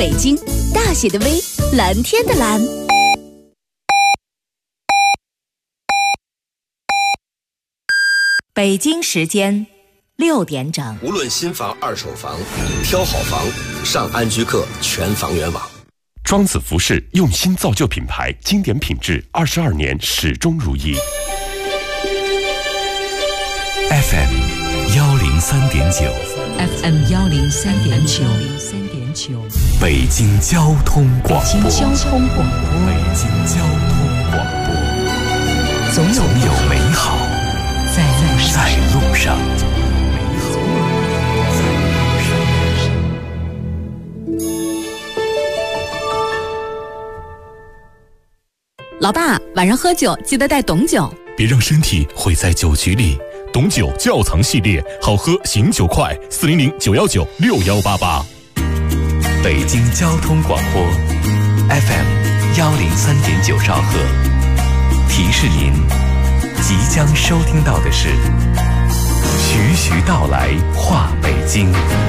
北京，大写的 V， 蓝天的蓝。 北京时间6点整。 无论新房、二手房，挑好房，上安居客全房源网。 庄子服饰用心造就品牌，经典品质，22年始终如一。 FM 103.9 FM 103.9 北京交通广播。 北京交通广播。 北京交通广播。总有美好在路上。 老爸，晚上喝酒记得带董酒， 别让身体毁在酒局里。董酒窖藏系列，好喝醒酒快，400-919-6188。北京交通广播 FM 103.9兆赫。提示您，即将收听到的是徐徐道来话北京。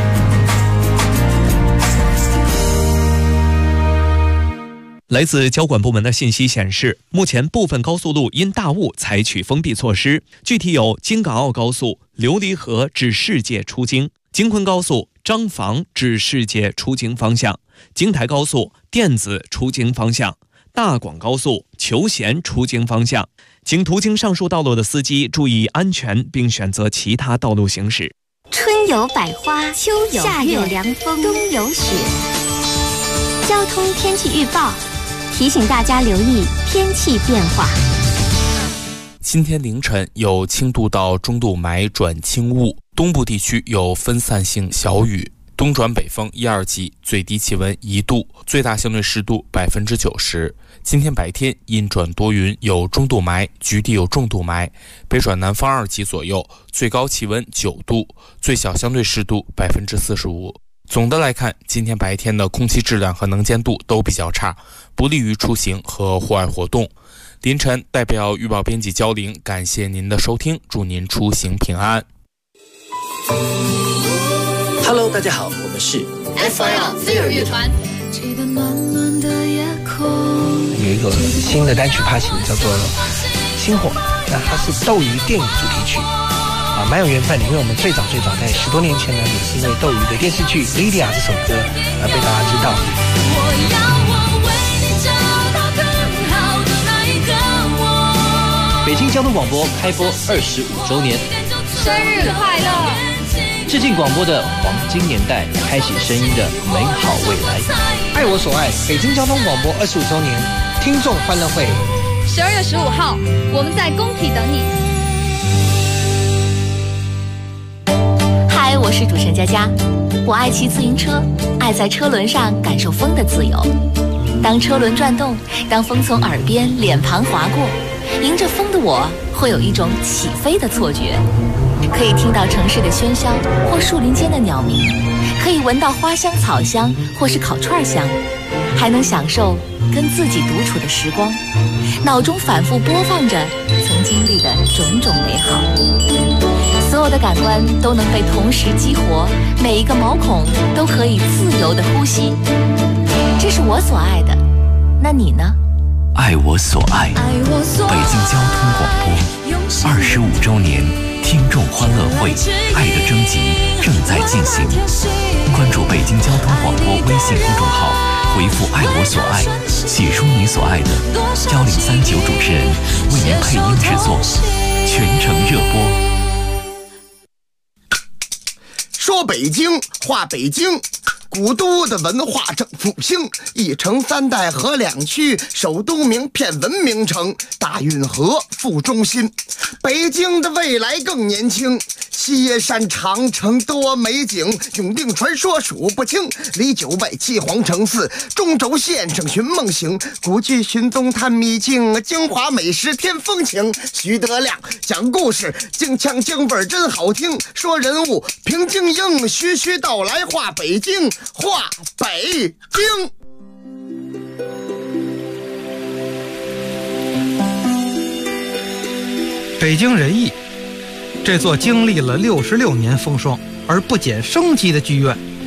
来自交管部门的信息显示，目前部分高速路因大雾采取封闭措施，具体有京港澳高速琉璃河至世界出京、京昆高速张坊至世界出京方向、京台高速电子出京方向、大广高速求贤出京方向。请途经上述道路的司机注意安全，并选择其他道路行驶。 春有百花，秋有夏有凉风，冬有雪。交通天气预报提醒大家留意天气变化。 今天凌晨有轻度到中度霾转轻雾，东部地区有分散性小雨，东转北风1、2级，最低气温1度，最大相对湿度90%。今天白天阴转多云，有中度霾，局地有重度霾，北转南风2级左右，最高气温9度，最小相对湿度45%。总的来看，今天白天的空气质量和能见度都比较差，不利于出行和户外活动。凌晨代表预报编辑焦玲感谢您的收听，祝您出行平安。 Hello， 大家好，我们是 FIL 飞儿乐团。 有一个新的单曲发行叫做《星火》，那它是斗鱼电影主题曲啊，蛮有缘分的，因为我们最早在10多年前呢，也是因为斗鱼的电视剧《Lydia》这首歌而被大家知道。 北京交通广播开播25周年， 生日快乐！ 致敬广播的黄金年代，开启声音的美好未来。 爱我所爱，北京交通广播25周年听众欢乐会 ，12月15号，我们在工体等你。 嗨，我是主持人佳佳，我爱骑自行车，爱在车轮上感受风的自由。当车轮转动，当风从耳边、脸庞划过，迎着风的我会有一种起飞的错觉，可以听到城市的喧嚣或树林间的鸟鸣，可以闻到花香草香或是烤串香，还能享受跟自己独处的时光，脑中反复播放着曾经历的种种美好，所有的感官都能被同时激活，每一个毛孔都可以自由地呼吸，这是我所爱的，那你呢？ 爱我所爱，北京交通广播25周年听众欢乐会爱的征集正在进行，关注北京交通广播微信公众号，回复爱我所爱，写出你所爱的，1039主持人为您配音制作，全程热播。 说北京话北京，古都的文化正复兴，一城三代合两区，首都名片文明城，大运河副中心。北京的未来更年轻，西山长城多美景，永定传说数不清，离九外七皇城寺，中轴线上寻梦行，古剧寻踪探秘境，京华美食添风情。徐德亮讲故事，京腔京味真好听，说人物平静应，徐徐道来话北京，话北京。 北京人艺，这座经历了66年风霜而不减生机的剧院，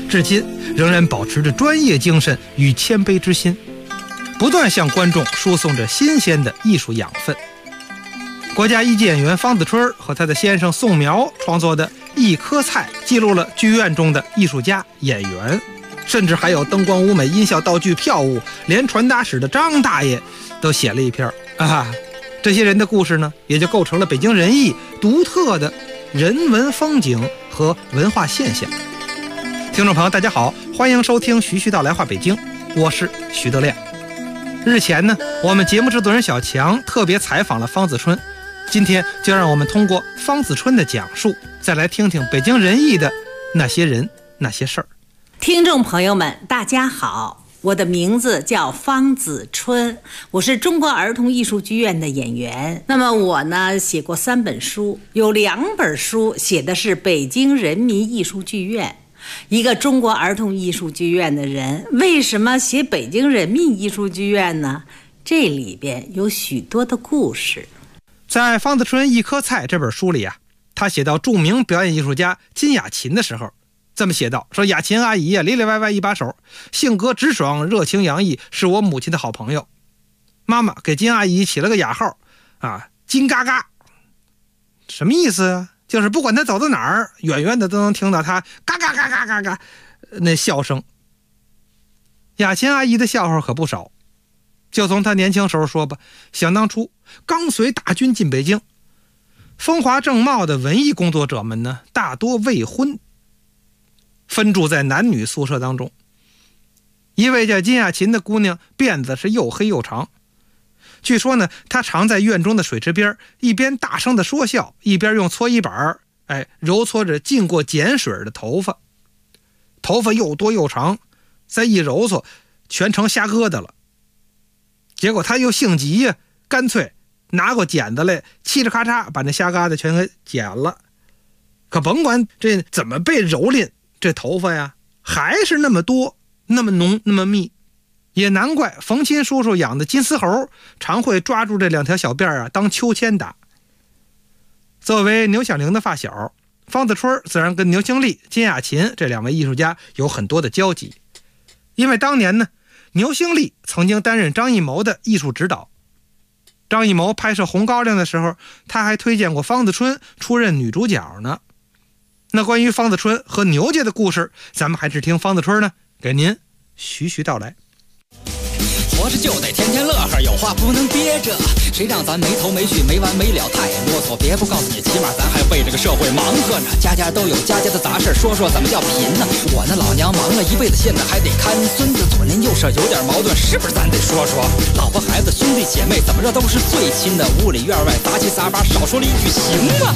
至今仍然保持着专业精神与谦卑之心，不断向观众输送着新鲜的艺术养分。国家一级演员方子春和他的先生宋苗创作的《一颗菜》记录了剧院中的艺术家、演员，甚至还有灯光舞美、音效道具、票务，连传达室的张大爷都写了一篇啊。这些人的故事呢，也就构成了北京人艺独特的人文风景和文化现象。听众朋友大家好，欢迎收听徐道来话北京，我是徐德亮。日前呢，我们节目制作人小强特别采访了方子春，今天就让我们通过方子春的讲述，再来听听北京人艺的那些人那些事儿。 听众朋友们大家好，我的名字叫方子春，我是中国儿童艺术剧院的演员。那么我呢，写过3本书，有2本书写的是北京人民艺术剧院。一个中国儿童艺术剧院的人，为什么写北京人民艺术剧院呢？这里边有许多的故事。 在方子春《一颗菜》这本书里啊，他写到著名表演艺术家金雅琴的时候，这么写道，说雅琴阿姨啊，里里外外一把手，性格直爽，热情洋溢，是我母亲的好朋友。妈妈给金阿姨起了个雅号啊，金嘎嘎。什么意思啊？就是不管她走到哪儿，远远的都能听到她嘎嘎嘎嘎嘎嘎那笑声。雅琴阿姨的笑话可不少，就从她年轻时候说吧，想当初刚随大军进北京，风华正茂的文艺工作者们呢，大多未婚，分住在男女宿舍当中。一位叫金雅琴的姑娘，辫子是又黑又长，据说呢，她常在院中的水池边，一边大声的说笑，一边用搓衣板揉搓着浸过碱水的头发。头发又多又长，再一揉搓，全成虾疙瘩了。结果她又性急呀，干脆拿过剪子来，嘁哩咔嚓把那虾疙瘩全给剪了。可甭管这怎么被蹂躏，这头发呀还是那么多，那么浓，那么密。也难怪冯钦叔叔养的金丝猴常会抓住这2条小辫啊当秋千打。作为牛小玲的发小，方子春自然跟牛兴利、金雅琴这2位艺术家有很多的交集。因为当年呢，牛兴利曾经担任张艺谋的艺术指导，张艺谋拍摄《红高粱》的时候，他还推荐过方子春出任女主角呢。那关于方子春和牛家的故事，咱们还是听方子春呢给您徐徐道来。 活着就得天天乐呵，有话不能憋着，谁让咱没头没绪没完没了，太啰嗦。别不告诉你，起码咱还为这个社会忙活着。家家都有家家的杂事，说说怎么叫贫呢？我那老娘忙了一辈子，现在还得看孙子，左邻右舍有点矛盾，是不是咱得说说？老婆孩子兄弟姐妹怎么着都是最亲的，屋里院外杂七杂八，少说了一句行吗？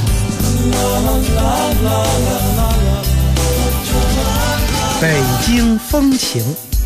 北京风情。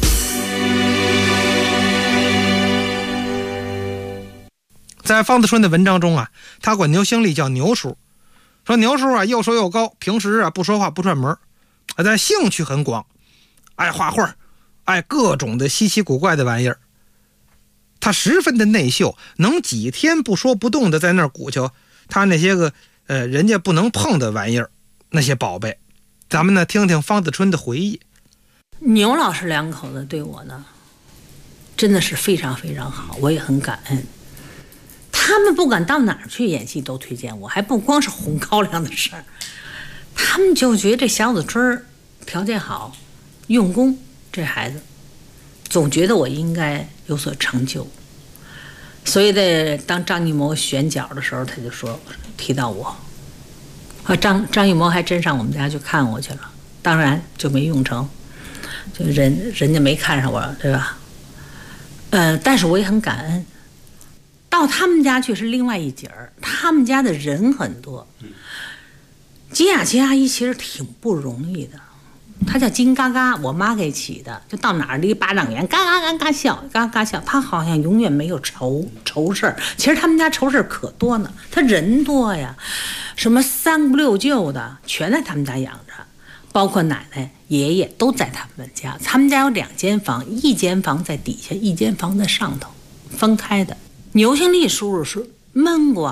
在方子春的文章中啊，他管牛兴利叫牛叔，说牛叔啊又瘦又高，平时啊不说话不串门，但兴趣很广，爱画画，爱各种的稀奇古怪的玩意儿。他十分的内秀，能几天不说不动的在那儿鼓秋他那些个人家不能碰的玩意儿，那些宝贝。咱们呢听听方子春的回忆。 牛老师2口子对我呢真的是非常非常好，我也很感恩。他们不管到哪儿去演戏都推荐我，还不光是红高粱的事儿，他们就觉得这小子春条件好，用功，这孩子总觉得我应该有所成就。所以在当张艺谋选角的时候，他就说提到我，张艺谋还真上我们家去看我去了，当然就没用成，就人家没看上我，对吧？但是我也很感恩。到他们家去是另外一景儿，他们家的人很多。金雅琴阿姨其实挺不容易的，她叫金嘎嘎，我妈给起的，就到哪儿离巴掌远，嘎嘎嘎嘎笑，嘎嘎笑。她好像永远没有愁事儿，其实他们家愁事儿可多呢。她人多呀，什么3姑6舅的全在他们家养着，包括奶奶爷爷都在他们家。他们家有2间房，一间房在底下，一间房在上头，分开的。牛兴利叔叔是闷瓜，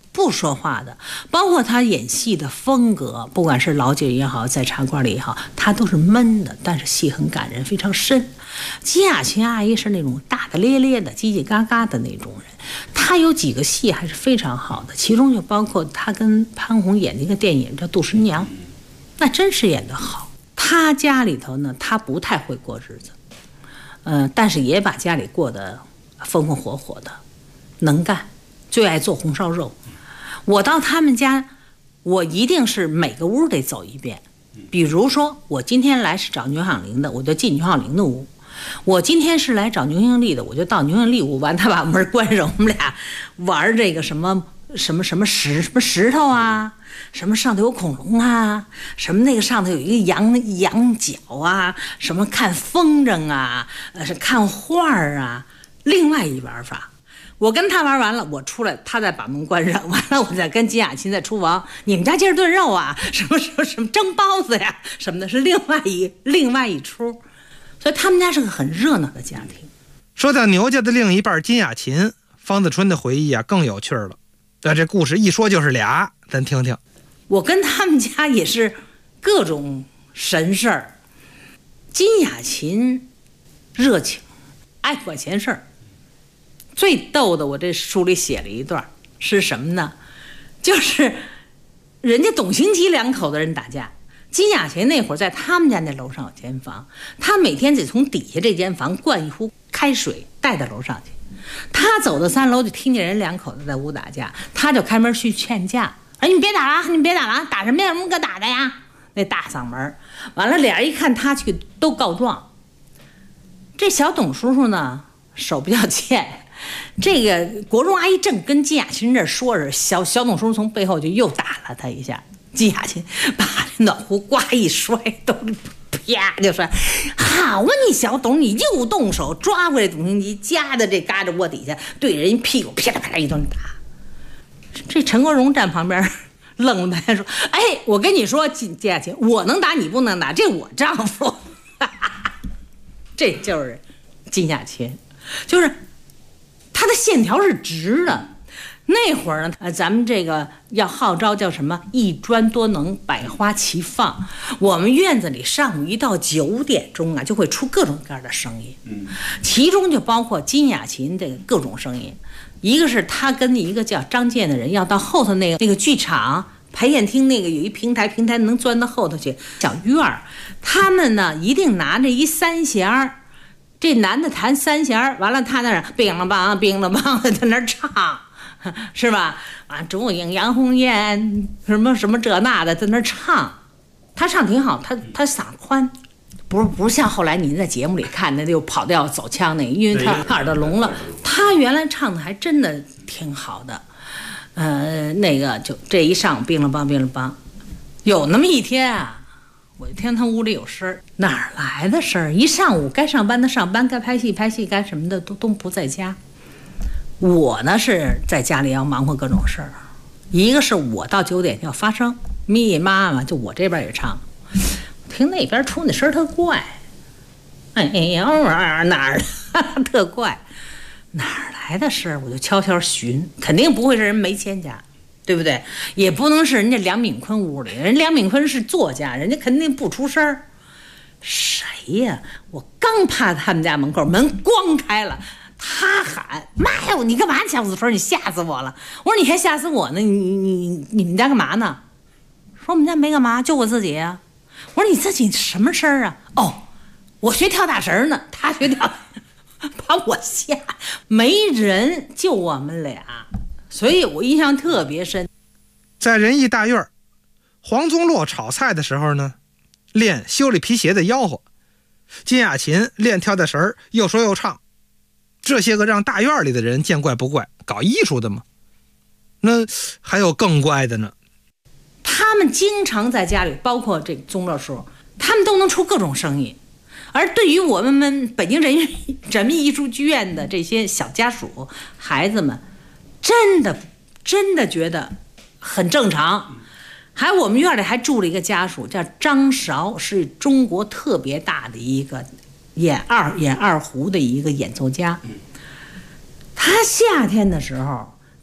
不说话的，包括他演戏的风格，不管是老姐也好，在茶馆里也好，他都是闷的，但是戏很感人，非常深。金雅琴阿姨是那种大大咧咧的、叽叽嘎嘎的那种人，她有几个戏还是非常好的，其中就包括她跟潘虹演的一个电影叫《杜十娘》，那真是演得好。她家里头呢，她不太会过日子，但是也把家里过得风风火火的，能干，最爱做红烧肉。我到他们家，我一定是每个屋得走一遍。比如说，我今天来是找牛小玲的，我就进牛小玲的屋；我今天是来找牛英丽的，我就到牛英丽屋。完，他把门关上，我们俩玩这个什么石头啊，什么上头有恐龙啊，什么那个上头有一个羊角啊，什么看风筝啊，是看画啊。另外一玩法。我跟他玩完了，我出来，他再把门关上，完了我再跟金雅琴在厨房，你们家今儿炖肉啊，什么蒸包子呀，什么的，是另外一出，所以他们家是个很热闹的家庭。 说到牛家的另一半金雅琴，方子春的回忆啊更有趣了。这故事一说就是俩，咱听听。 我跟他们家也是各种神事儿。金雅琴热情，爱管闲事儿。最逗的，我这书里写了一段是什么呢？就是人家董兴基两口子人打架，金雅琴那会儿在他们家那楼上有间房，他每天得从底下这间房灌一壶开水带到楼上去。他走到3楼就听见人两口子在屋打架，他就开门去劝架。哎，你别打了，你别打了，打什么呀？什么可打的呀？那大嗓门。完了，俩人一看他去，都告状。这小董叔叔呢，手比较欠。这个国荣阿姨正跟金雅琴这说着，小董叔叔从背后就又打了他一下。金雅琴把暖壶呱一摔，都啪就摔。好啊，你小董，你又动手抓过来董兴基，夹在这嘎着窝底下，对人屁股啪啦啪啦一顿打。这陈国荣站旁边愣了半天说：“哎，我跟你说，金雅琴，我能打你不能打，这我丈夫。”这就是金雅琴，就是。它的线条是直的，那会儿呢，咱们这个要号召叫什么？一专多能，百花齐放。我们院子里上午一到9点钟啊，就会出各种各样的声音，其中就包括金雅琴这个各种声音。一个是他跟一个叫张健的人要到后头那个剧场排演厅那个有一平台能钻到后头去小院儿，他们呢一定拿着一三弦儿。这男的弹三弦，完了他那儿乒了梆乒了梆的在那儿唱，是吧？啊，烛影杨红艳，什么什么这那的在那儿唱，他唱挺好，他嗓宽，不是像后来您在节目里看的又跑调走腔那个，因为他耳朵聋了。他原来唱的还真的挺好的，那个就这一上乒了梆乒了梆，有那么一天啊。我就听他屋里有声儿，哪儿来的声儿？一上午该上班的上班，该拍戏拍戏，该什么的都不在家。我呢是在家里要忙活各种事儿，一个是我到9点要发声，咪妈妈就我这边也唱，听那边出那声特怪，哎呀哪儿特怪，哪儿来的声儿？我就悄悄寻，肯定不会是人梅谦家。对不对？也不能是人家梁敏坤屋里，人梁敏坤是作家，人家肯定不出声儿。谁呀？我刚趴他们家门口，门咣开了，他喊：“妈呀，你干嘛小子说你吓死我了！”我说：“你还吓死我呢？你们家干嘛呢？”说：“我们家没干嘛，就我自己呀。”我说：“你自己什么声儿啊？”哦，我学跳大神呢，他学跳，把我吓，没人，就我们俩。所以我印象特别深。 在仁义大院，黄宗洛炒菜的时候呢，练修理皮鞋的吆喝，金雅琴练跳大神，又说又唱，这些个让大院里的人见怪不怪，搞艺术的嘛。那还有更怪的呢， 他们经常在家里，包括这宗洛叔，他们都能出各种声音。而对于我们北京人民艺术剧院的这些小家属孩子们，真的觉得很正常。还我们院里还住了一个家属叫张韶，是中国特别大的一个演二胡的一个演奏家。他夏天的时候，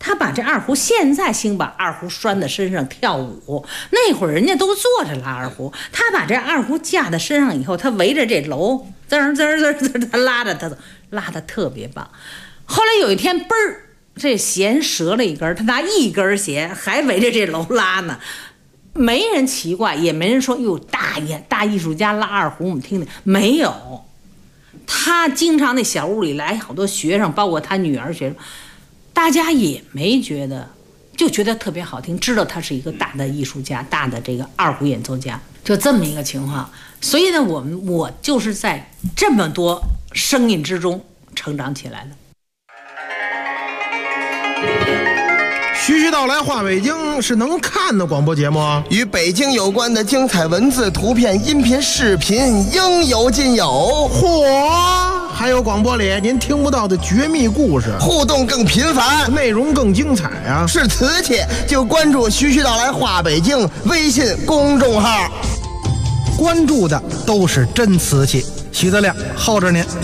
他把这二胡，现在兴把二胡拴在身上跳舞，那会儿人家都坐着拉二胡，他把这二胡架在身上以后，他围着这楼滋儿滋儿滋儿滋儿，他拉着他拉得特别棒。后来有一天嘣儿，这弦折了一根，他拿一根弦还围着这楼拉呢，没人奇怪，也没人说哟大艺术家拉二胡，我们听听没有。他经常那小屋里来好多学生，包括他女儿学生，大家也没觉得，就觉得特别好听，知道他是一个大的艺术家，大的这个二胡演奏家，就这么一个情况。所以呢，我就是在这么多声音之中成长起来的。 徐徐道来话北京是能看的广播节目， 与北京有关的精彩文字、图片、音频、视频应有尽有。 嚯！还有广播里您听不到的绝密故事， 互动更频繁， 内容更精彩啊！ 是瓷器就关注徐徐道来话北京微信公众号， 关注的都是真瓷器。徐德亮候着您。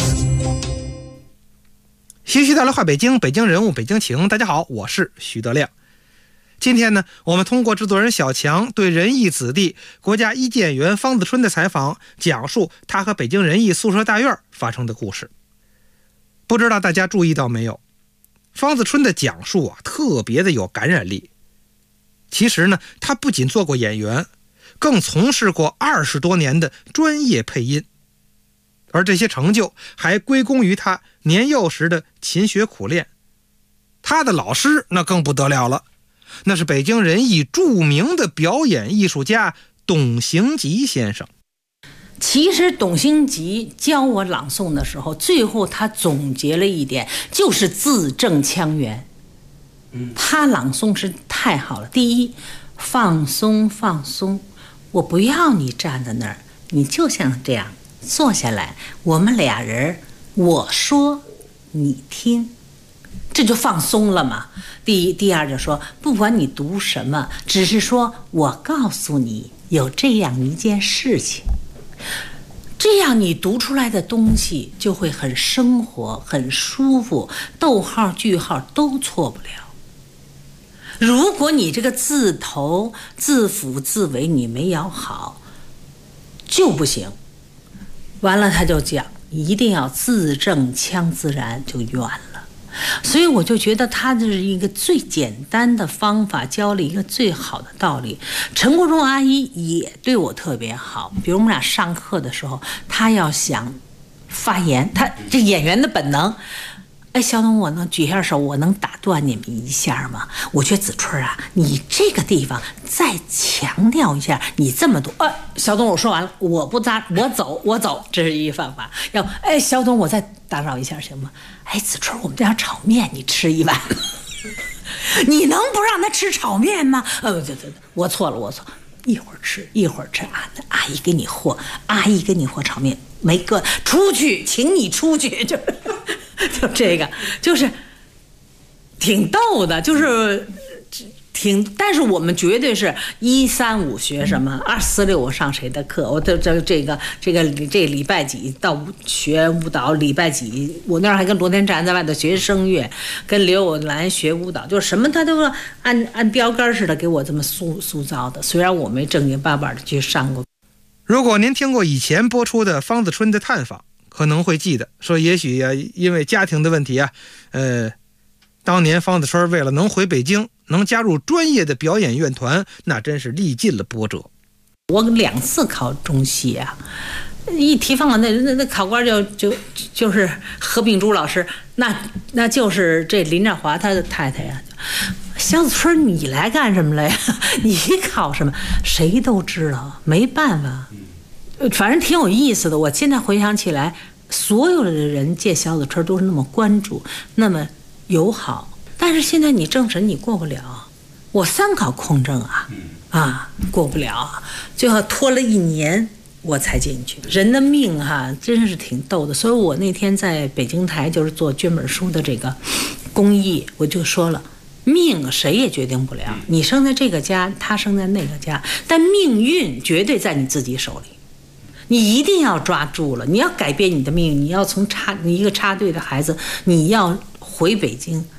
徐徐道来话北京，北京人物，北京情。大家好，我是徐德亮。今天呢，我们通过制作人小强对仁义子弟国家一级演员方子春的采访，讲述他和北京人艺宿舍大院发生的故事。不知道大家注意到没有，方子春的讲述啊，特别的有感染力。其实呢，他不仅做过演员，更从事过20多年的专业配音，而这些成就还归功于他年幼时的勤学苦练。他的老师那更不得了了，那是北京人艺著名的表演艺术家董行吉先生。 其实董行吉教我朗诵的时候，最后他总结了一点，就是字正腔圆。他朗诵是太好了。第一，放松放松，我不要你站在那儿，你就像这样坐下来，我们俩人，我说你听，这就放松了嘛。第一，第二就说不管你读什么，只是说我告诉你有这样一件事情，这样你读出来的东西就会很生活，很舒服，逗号句号都错不了。如果你这个字头字辅字尾你没咬好就不行。完了他就讲一定要字正腔自然，就远了。所以我就觉得他这是一个最简单的方法，教了一个最好的道理。陈国忠阿姨也对我特别好，比如我们俩上课的时候，他要想发言，他这演员的本能。哎，小董，我能举下手，我能打断你们一下吗？我觉得子春啊，你这个地方再强调一下，你这么多。小董，我说完了，我不扎，我走，这是一个方法。要不，哎，小董，我再打扰一下行吗？哎，子春，我们这点炒面你吃一碗，你能不让他吃炒面吗？对，我错了，一会儿吃，阿姨给你和炒面，没个出去，请你出去就这个，就是挺逗的，就是但是我们绝对是1、3、5学什么，2、4、6我上谁的课，我这礼拜几到学舞蹈，礼拜几我那儿还跟罗天占在外头学声乐，跟刘友兰学舞蹈，就是什么他都按标杆似的给我这么塑造的。虽然我没正经八百的去上过。 如果您听过以前播出的方子春的探访，可能会记得说，也许呀，因为家庭的问题啊，当年方子春为了能回北京，能加入专业的表演乐团，那真是历尽了波折。 我2次考中戏啊，一提方法那考官就是何秉珠老师，那就是这林兆华他的太太呀。小子春，你来干什么来呀？你考什么？谁都知道，没办法。反正挺有意思的。我现在回想起来，所有的人见小子春都是那么关注，那么友好。但是现在你政审你过不了，我3考空政过不了，最后拖了1年我才进去。人的命真是挺逗的。所以我那天在北京台就是做捐本书的这个公益，我就说了，命谁也决定不了，你生在这个家，他生在那个家，但命运绝对在你自己手里，你一定要抓住了，你要改变你的命运，你要从一个插队的孩子，你要回北京，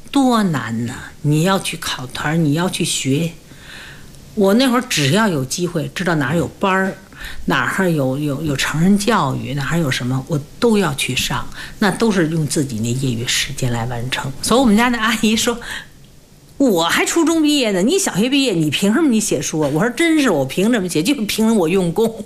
多难呐！你要去考团，你要去学。我那会儿只要有机会，知道哪儿有班儿，哪儿有成人教育，哪儿有什么，我都要去上。那都是用自己那业余时间来完成。所以我们家那阿姨说，我还初中毕业呢，你小学毕业，你凭什么你写书啊？我说真是，我凭什么写？就凭我用功。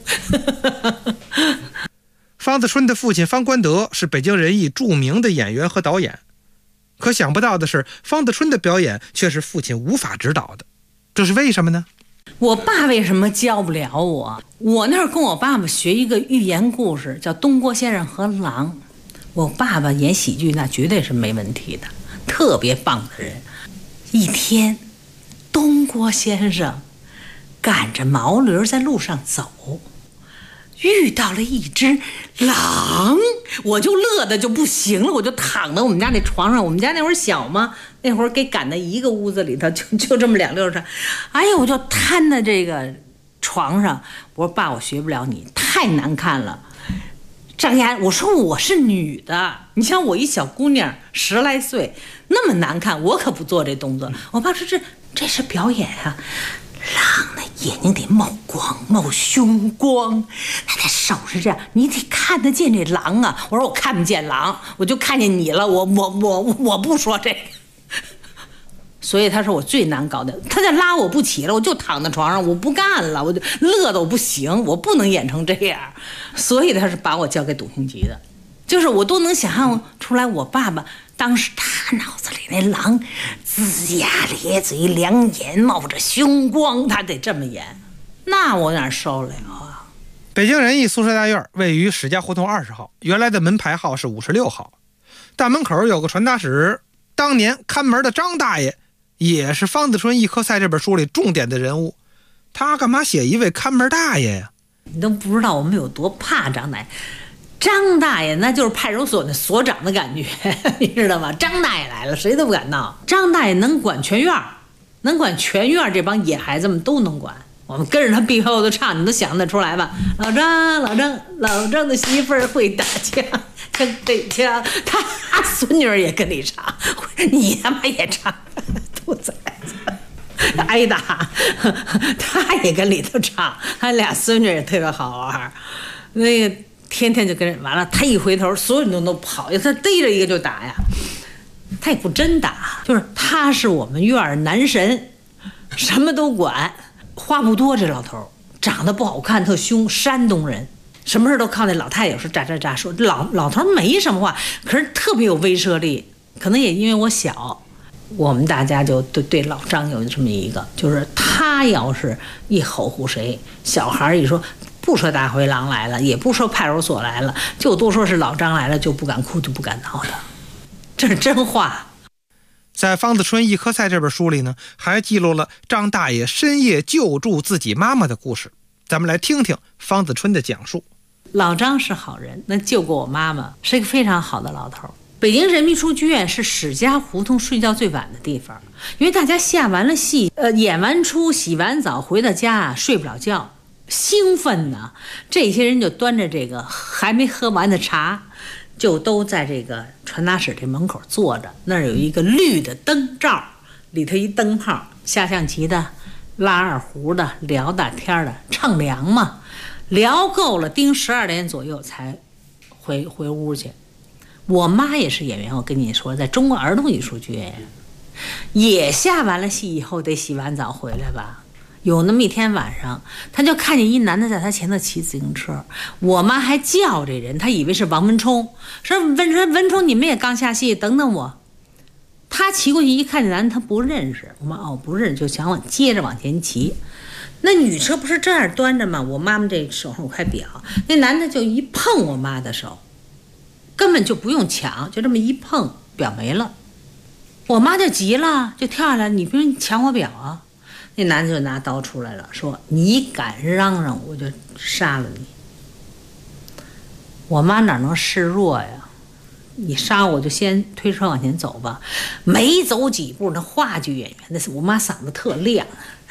方自春的父亲方官德是北京人艺著名的演员和导演，可想不到的是，方自春的表演却是父亲无法指导的，这是为什么呢？ 我爸为什么教不了我？我那儿跟我爸爸学一个寓言故事，叫《东郭先生和狼》。我爸爸演喜剧那绝对是没问题的，特别棒的人。一天，东郭先生赶着毛驴在路上走，遇到了一只狼，我就乐得就不行了，我就躺在我们家那床上。我们家那会儿小嘛，那会儿给赶到一个屋子里头，就这么2溜山。哎呀，我就瘫在这个床上。我说爸，我学不了你，太难看了。张牙，我说我是女的，你像我一小姑娘10来岁，那么难看，我可不做这动作。我爸说这是表演啊。狼的眼睛得冒光，冒凶光，他的手是这样，你得看得见这狼啊。我说我看不见狼，我就看见你了，我不说这个。所以他说我最难搞的，他在拉我不起了，我就躺在床上，我不干了，我就乐得我不行，我不能演成这样。所以他是把我交给董兴吉的，就是我都能想象出来，我爸爸当时他脑子里那狼龇牙咧嘴，两眼冒着凶光，他得这么演，那我哪受了啊？ 北京人艺宿舍大院位于史家胡同20号，原来的门牌号是56号。大门口有个传达室，当年看门的张大爷也是方自春一颗菜这本书里重点的人物。他干嘛写一位看门大爷呀？ 你都不知道我们有多怕张大爷。张大爷那就是派出所那所长的感觉，你知道吗？张大爷来了，谁都不敢闹。张大爷能管全院，能管全院这帮野孩子们都能管。我们跟着他背后的唱，你都想得出来吧？老张的媳妇儿会打枪，枪对枪，他孙女儿也跟你唱，你他妈也唱，兔崽子。挨打，他也跟里头唱，他俩孙女也特别好玩，那个天天就跟人完了。他一回头，所有人都跑，他逮着一个就打呀。他也不真打，就是他是我们院儿男神，什么都管。话不多，这老头长得不好看，特凶，山东人，什么事都靠那老太太有时喳喳喳说。老头没什么话，可是特别有威慑力。可能也因为我小。我们大家就对老张有这么一个，就是他要是一吼唬谁，小孩一说，不说大灰狼来了，也不说派出所来了，就多说是老张来了，就不敢哭，就不敢闹的，这是真话。 在方自春一颗菜这本书里呢，还记录了张大爷深夜救助自己妈妈的故事。咱们来听听方自春的讲述。 老张是好人，那救过我妈妈，是一个非常好的老头。北京人民书剧院是史家胡同睡觉最晚的地方，因为大家下完了戏，演完出，洗完澡回到家睡不了觉，兴奋呢。这些人就端着这个还没喝完的茶，就都在这个传达室这门口坐着。那儿有一个绿的灯罩，里头一灯泡，下象棋的，拉二胡的，聊大天的，乘凉嘛。聊够了，盯12点左右才回屋去。我妈也是演员，我跟你说，在中国儿童艺术剧院也下完了戏以后得洗完澡回来吧。有那么一天晚上，他就看见一男的在他前头骑自行车，我妈还叫这人，他以为是王文冲，说文冲你们也刚下戏，等等我。他骑过去一看这男的，他不认识。我妈不认识，就想接着往前骑。那女车不是这样端着吗？我妈妈这手上有块表，那男的就一碰我妈的手，根本就不用抢，就这么一碰，表没了。我妈就急了，就跳下来，你不用抢我表啊！那男的就拿刀出来了，说你敢嚷嚷，我就杀了你。我妈哪能示弱呀？你杀我就先推车往前走吧。没走几步，那话剧演员，那我妈嗓子特亮，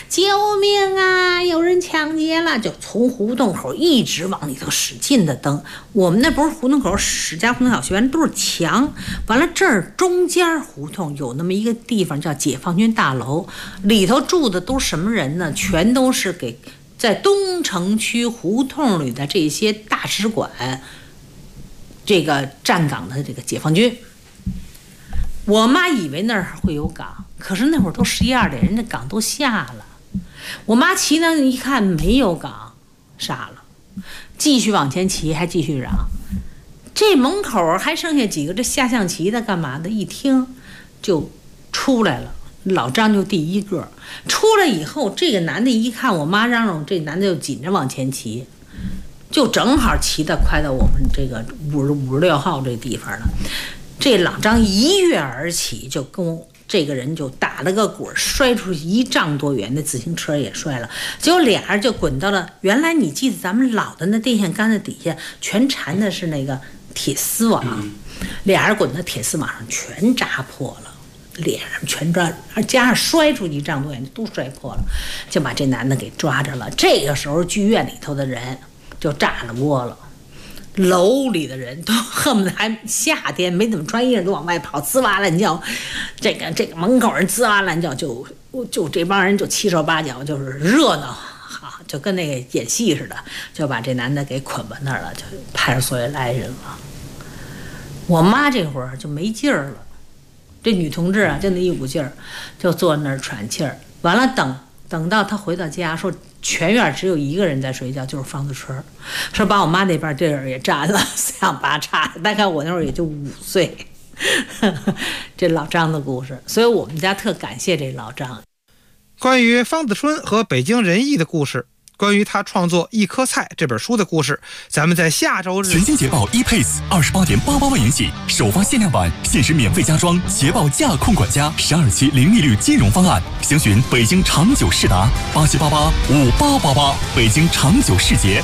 救命啊，有人抢劫了，就从胡同口一直往里头使劲的蹬。我们那不是胡同口，史家胡同小学都是墙，完了这儿中间胡同有那么一个地方叫解放军大楼，里头住的都什么人呢？全都是给在东城区胡同里的这些大使馆这个站岗的这个解放军。我妈以为那儿会有岗，可是那会儿都11、2点，人家岗都下了。我妈骑那一看没有岗，傻了，继续往前骑，还继续嚷。这门口还剩下几个这下象棋的干嘛的，一听就出来了。老张就第一个出来以后，这个男的一看我妈嚷嚷，这男的就紧着往前骑，就正好骑得快到我们这个56号这地方了。这老张一跃而起，就跟我这个人就打了个滚，摔出去1丈多远，那自行车也摔了。结果俩人就滚到了原来你记得咱们老的那电线杆子底下全缠的是那个铁丝网，俩人滚到铁丝网上全扎破了，脸上全抓，加上摔出1丈多远都摔破了，就把这男的给抓着了。这个时候剧院里头的人就炸了锅了。楼里的人都恨不得还夏天没怎么穿衣裳都往外跑，吱哇乱叫。这个门口人吱哇乱叫，就这帮人就七手八脚，就是热闹，好就跟那个演戏似的，就把这男的给捆在那儿了，就派出所也来人了。我妈这会儿就没劲儿了，这女同志啊，就那一股劲儿，就坐那儿喘气儿。完了等到她回到家，说全院只有一个人在睡觉，就是方子春，说把我妈那边地儿也占了，4仰8叉。大概我那会儿也就5岁。这老张的故事，所以我们家特感谢这老张。 关于方子春和北京人艺的故事，关于他创作《一颗菜》这本书的故事，咱们在下周日全新捷豹 ePace 28.88万元起，首发限量版，限时免费加装捷豹驾控管家12期零利率金融方案，详询北京长久世达87885888，北京长久世捷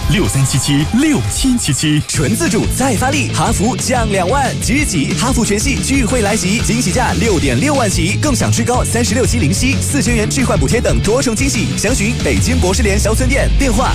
63776777。 纯自主再发力，哈弗降2万，即日起哈弗全系聚会来袭，惊喜价6.6万起，更享最高36期零息、4000元置换补贴等多重惊喜。详询北京博士联小村店，电话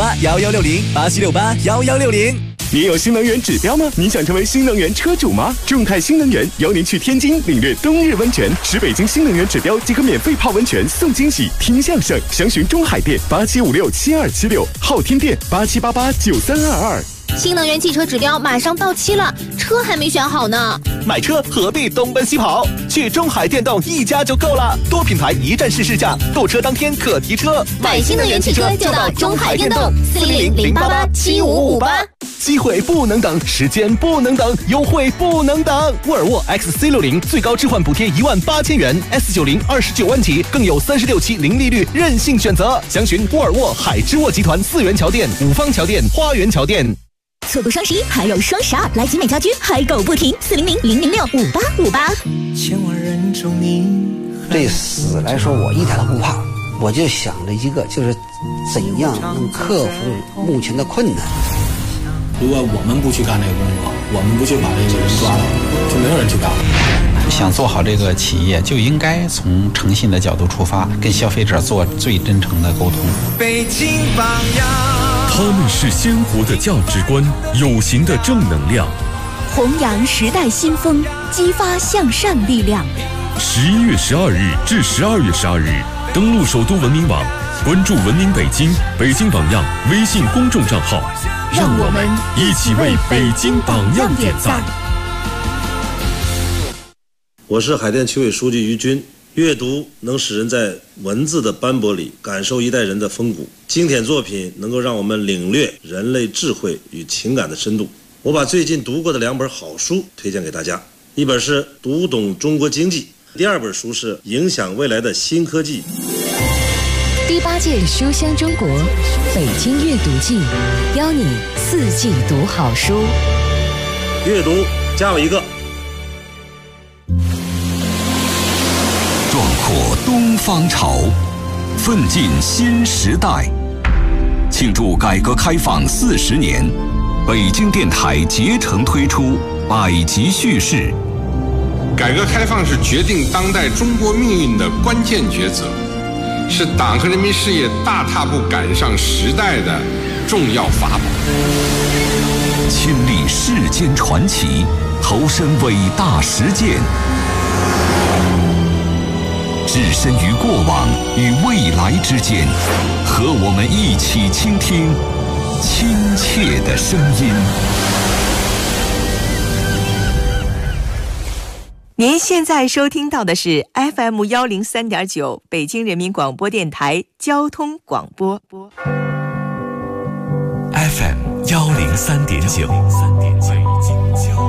87681160，87681160。 你有新能源指标吗？你想成为新能源车主吗？众泰新能源邀您去天津领略冬日温泉，持北京新能源指标即可免费泡温泉送惊喜，听相声。详询中海店87567276，昊天店87889322。 新能源汽车指标马上到期了，车还没选好呢。 买车何必东奔西跑？去中海电动一家就够了，多品牌一站式试驾，购车当天可提车。 买新能源汽车就到中海电动，400-088-7558。 机会不能等，时间不能等，优惠不能等。沃尔沃 XC60 最高置换补贴18000元 ，S90 29万起，更有36期零利率任性选择。详询沃尔沃海之沃集团4元桥店、五方桥店、花园桥店。 错过双11还有双12，来集美家居嗨购不停，400-006-5858。 对死来说，我一点都不怕，我就想着一个，就是怎样能克服目前的困难。 如果我们不去干这个工作，我们不去把这个人抓到，就没有人去干。 想做好这个企业，就应该从诚信的角度出发，跟消费者做最真诚的沟通。 北京榜样， 他们是鲜活的价值观，有形的正能量， 弘扬时代新风，激发向善力量。 11月12日至12月12日，登录首都文明网，关注文明北京、北京榜样微信公众账号，让我们一起为北京榜样点赞。 我是海淀区委书记于军。阅读能使人在文字的斑驳里感受一代人的风骨，经典作品能够让我们领略人类智慧与情感的深度。我把最近读过的2本好书推荐给大家，一本是《读懂中国经济》，第2本书是《影响未来的新科技》。 第8届书香中国北京阅读季，邀你4季读好书。 阅读加我一个。 壮阔东方潮，奋进新时代。庆祝改革开放40年，北京电台竭诚推出百集叙事。 改革开放是决定当代中国命运的关键抉择， 是党和人民事业大踏步赶上时代的重要法宝。 亲历世间传奇，投身伟大实践，置身于过往与未来之间，和我们一起倾听亲切的声音。 您现在收听到的是 FM 103.9北京人民广播电台交通广播。 FM 103.9。